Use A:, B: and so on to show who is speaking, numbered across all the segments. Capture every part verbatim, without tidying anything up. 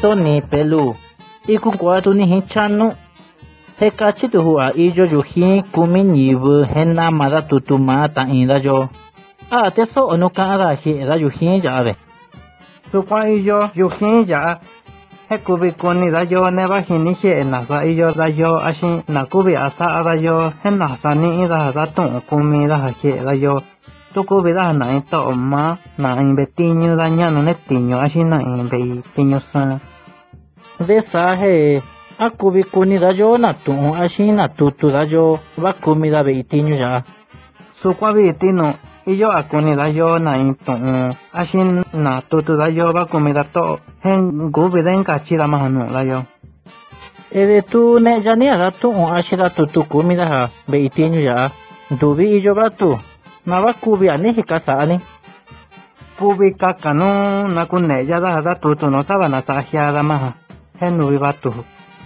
A: ni pelu ikun kwa tu ni hinchanu hekachi tu hua iyo yuji kumi ñivu hena mada tutuma ta inda yo a teso onu kara hi da yuji ya de
B: su kwa iyo yuji ya hekubi koni da yo ne ba hini hi na sa iyo da yo ashi na kubi asa da yo hena sa ni da da tu kumi da hi da yo tu kubi da na ito ma na in betiño da nya no ne tiño ashi na in betiño sa
A: de sa he akubi kuni da yo na tu ashi na tutu da yo ba kumi da beitiño ya
B: su kwa bi tino iyo akuni da yo na in tu ashi na tutu da yo ba kumi da to hen gubi den kachi da ma no da yo
A: e de tu ne ya ni da tu ashi da tutu kumi da beitiño ya dubi iyo ba tu na ba kubi ani hikasa ani
B: kubi kakano na kunne ya da da tutu no saba na sa hia da ma hen nubi ba tu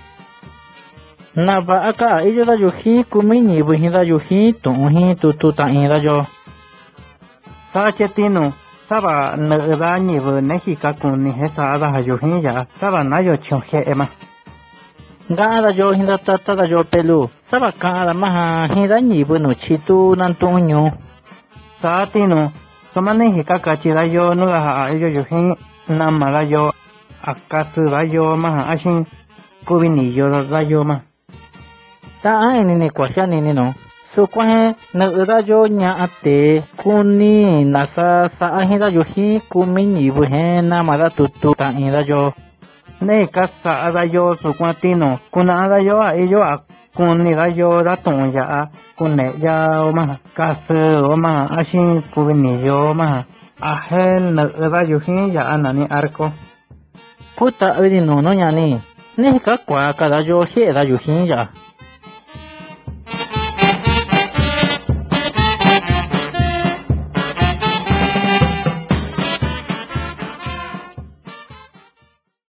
A: na ba aka iyo da yuji kumi ni bu hin da yuji tu hin tu tu ta in da yo
B: sa chetino saba na da ni bu ne hi ka kun ni he sa da yuji ya saba na yo chon he ma
A: ga da yo hin da ta ta da yo pelu saba ka da ma hin da ni bu no chi tu nan tu nyu
B: sa tino soma ne hi ka ka chi da yo no da yo yuji na ma da yo akasu da yo ma ashin kubi ni yo da yo ma
A: ta ai ni ni kwa sha ni ni no su kwa he na da yo nya ate kuni na sa sa hi da yo hi kumi ni bu he na ma da tu tu ta in da yo
B: ne ka sa da yo su kwa tino kuna da yo a yo a kuni da yo da ton ya kune ya o ma ka su o ma ashin kubi ni yo ma a he na da yo hi ya na ni arco
A: puta ri no no nya ni ne ka kwa ka da yo hi da yo hi ya